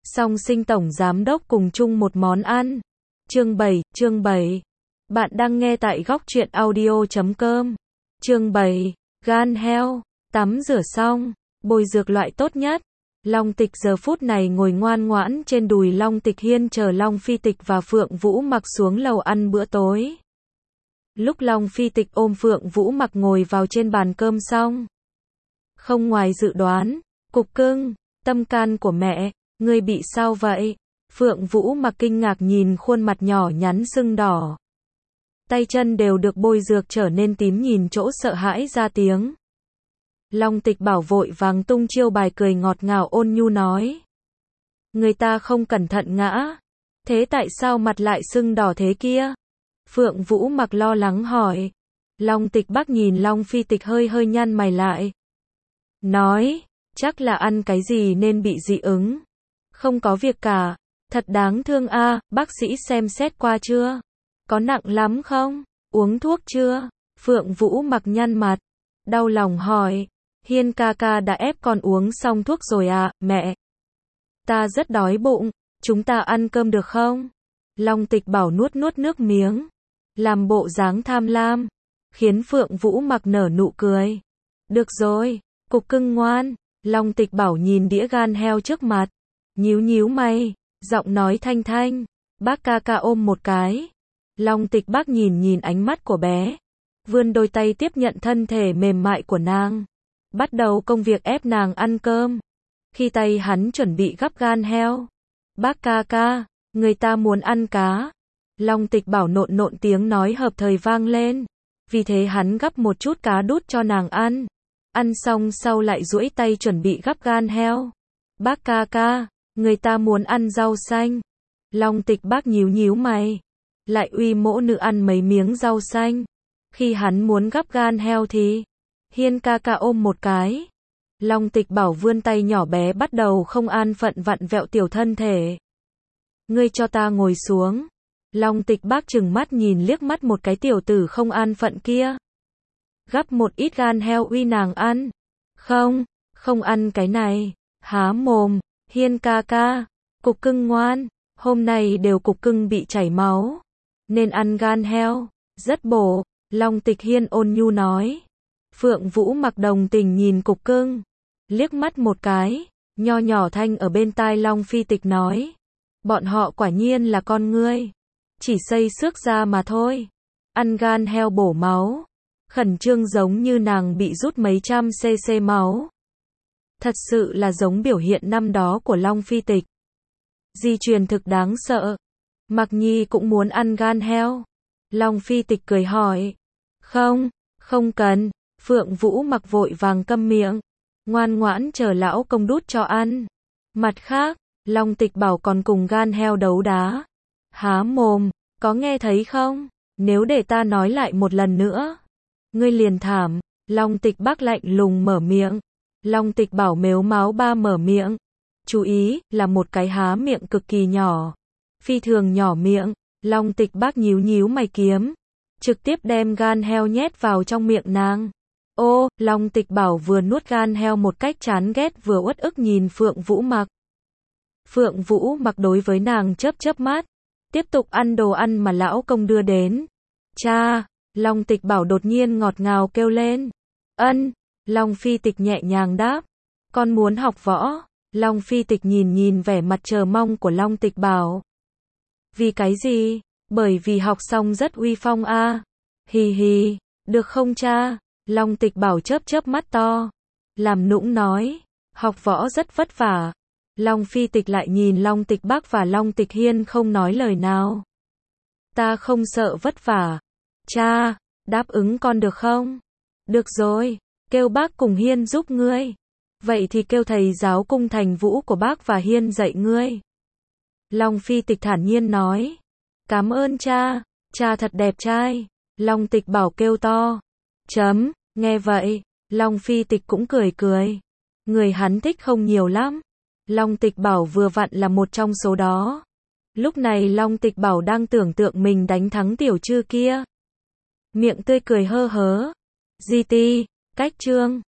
Song Sinh tổng giám đốc cùng chung một món ăn. Chương 7. Bạn đang nghe tại góc truyện audio.com. Chương 7. Gan heo. Tắm rửa xong, bôi dược loại tốt nhất. Long Tịch giờ phút này ngồi ngoan ngoãn trên đùi Long Tịch Hiên chờ Long Phi Tịch và Phượng Vũ Mặc xuống lầu ăn bữa tối. Lúc Long Phi Tịch ôm Phượng Vũ Mặc ngồi vào trên bàn cơm xong, không ngoài dự đoán, Cục Cưng, tâm can của mẹ, ngươi bị sao vậy? Phượng Vũ Mặc kinh ngạc nhìn khuôn mặt nhỏ nhắn sưng đỏ. Tay chân đều được bôi dược trở nên tím nhìn chỗ sợ hãi ra tiếng. Long Tịch Bảo vội vàng tung chiêu bài cười ngọt ngào ôn nhu nói. Người ta không cẩn thận ngã. Thế tại sao mặt lại sưng đỏ thế kia? Phượng Vũ Mặc lo lắng hỏi. Long Tịch Bắc nhìn Long Phi Tịch hơi hơi nhăn mày lại. Nói, chắc là ăn cái gì nên bị dị ứng. Không có việc cả. Thật đáng thương a, bác sĩ xem xét qua chưa? Có nặng lắm không? Uống thuốc chưa? Phượng Vũ Mặc nhăn mặt. Đau lòng hỏi. Hiên ca ca đã ép con uống xong thuốc rồi à, mẹ? Ta rất đói bụng, chúng ta ăn cơm được không? Long Tịch Bảo nuốt nước miếng, làm bộ dáng tham lam, khiến Phượng Vũ Mặc nở nụ cười. Được rồi, Cục Cưng ngoan. Long Tịch Bảo nhìn đĩa gan heo trước mặt, nhíu mày, giọng nói thanh thanh, bác ca ca ôm một cái. Long Tịch Bắc nhìn ánh mắt của bé, vươn đôi tay tiếp nhận thân thể mềm mại của nàng, bắt đầu công việc ép nàng ăn cơm. Khi tay hắn chuẩn bị gắp gan heo, bác ca ca, người ta muốn ăn cá. Long Tịch Bảo nộn tiếng nói hợp thời vang lên, vì thế hắn gắp một chút cá đút cho nàng ăn. Ăn xong sau lại duỗi tay chuẩn bị gắp gan heo. Bác ca ca, người ta muốn ăn rau xanh. Long Tịch Bắc nhíu mày, lại uy mỗ nữ ăn mấy miếng rau xanh. Khi hắn muốn gắp gan heo thì Hiên ca ca ôm một cái. Long Tịch Bảo vươn tay nhỏ bé bắt đầu không an phận vặn vẹo tiểu thân thể. Ngươi cho ta ngồi xuống. Long Tịch Bắc trừng mắt nhìn liếc mắt một cái tiểu tử không an phận kia. Gắp một ít gan heo uy nàng ăn. Không ăn cái này. Há mồm. Hiên ca ca, Cục Cưng ngoan, hôm nay đều Cục Cưng bị chảy máu, nên ăn gan heo, rất bổ. Long Tịch Hiên ôn nhu nói. Phượng Vũ Mặc đồng tình nhìn Cục Cưng, liếc mắt một cái, nho nhỏ thanh ở bên tai Long Phi Tịch nói. Bọn họ quả nhiên là con ngươi, chỉ xây xước ra mà thôi. Ăn gan heo bổ máu, khẩn trương giống như nàng bị rút mấy trăm cc máu. Thật sự là giống biểu hiện năm đó của Long Phi Tịch. Di truyền thực đáng sợ. Mặc Nhi cũng muốn ăn gan heo. Long Phi Tịch cười hỏi. Không cần. Phượng Vũ Mặc vội vàng câm miệng, ngoan ngoãn chờ lão công đút cho ăn. Mặt khác, Long Tịch Bảo còn cùng gan heo đấu đá. Há mồm, có nghe thấy không? Nếu để ta nói lại một lần nữa, ngươi liền thảm. Long Tịch Bắc lạnh lùng mở miệng. Long Tịch Bảo mếu máo ba mở miệng. Chú ý, là một cái há miệng cực kỳ nhỏ, phi thường nhỏ miệng. Long Tịch Bắc nhíu mày kiếm, trực tiếp đem gan heo nhét vào trong miệng nàng. Ô, Long Tịch Bảo vừa nuốt gan heo một cách chán ghét vừa uất ức nhìn Phượng Vũ Mặc. Phượng Vũ Mặc đối với nàng chớp mắt, tiếp tục ăn đồ ăn mà lão công đưa đến. Cha, Long Tịch Bảo đột nhiên ngọt ngào kêu lên. Ân. Long Phi Tịch nhẹ nhàng đáp. Con muốn học võ. Long Phi Tịch nhìn vẻ mặt chờ mong của Long Tịch Bảo. Vì cái gì? Bởi vì học xong rất uy phong a. Hì, được không cha? Long Tịch Bảo chớp mắt to, làm nũng nói. Học võ rất vất vả. Long Phi Tịch lại nhìn Long Tịch Bắc và Long Tịch Hiên không nói lời nào. Ta không sợ vất vả. Cha, đáp ứng con được không? Được rồi. Kêu bác cùng Hiên giúp ngươi. Vậy thì kêu thầy giáo cung thành vũ của bác và Hiên dạy ngươi. Long Phi Tịch thản nhiên nói. Cảm ơn cha, cha thật đẹp trai. Long Tịch Bảo kêu to. Nghe vậy, Long Phi Tịch cũng cười. Người hắn thích không nhiều lắm. Long Tịch Bảo vừa vặn là một trong số đó. Lúc này Long Tịch Bảo đang tưởng tượng mình đánh thắng tiểu trư kia. Miệng tươi cười hơ hớ. GT. Cách chương